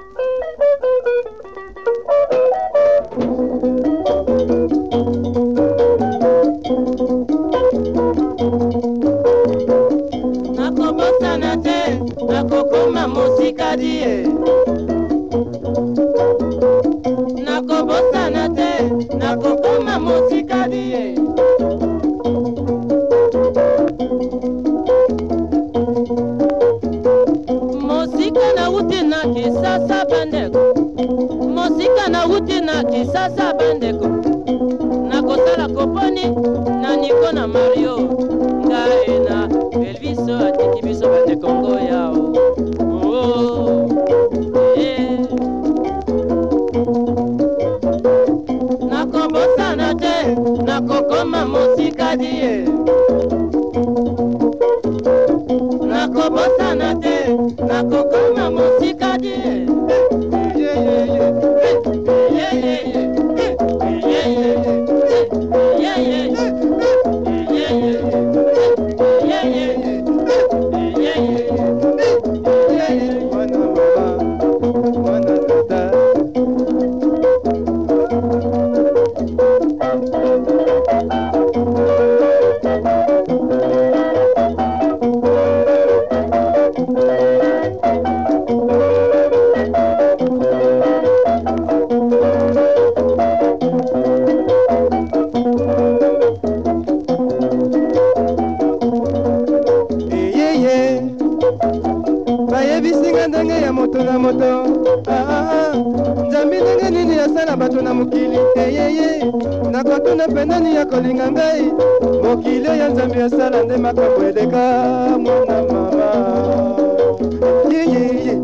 Nakobosana te, nakokoma mosikadie. Nakobosana te, nakokoma mosikadie. Mosika na uti na kisasa bandeko. Mosika na uti na kisasa bandeko. Nakosala koponi na Niko na Mario. Ngae na Elviso atiki biso bandeko ngo yao. Oh, eh. Nakobosana te, nakokoma mosikadie. Nakobosana te, nakokoma mosikadie. Bayebisinga ndenge ya moto na moto. Nzambi ndenge nini asala bato na mokili. Eyeye nakotuna pendani ya kolinga ngai. Mokili ya Nzambi asala nde makambo eleka mwana mama. Yeyeye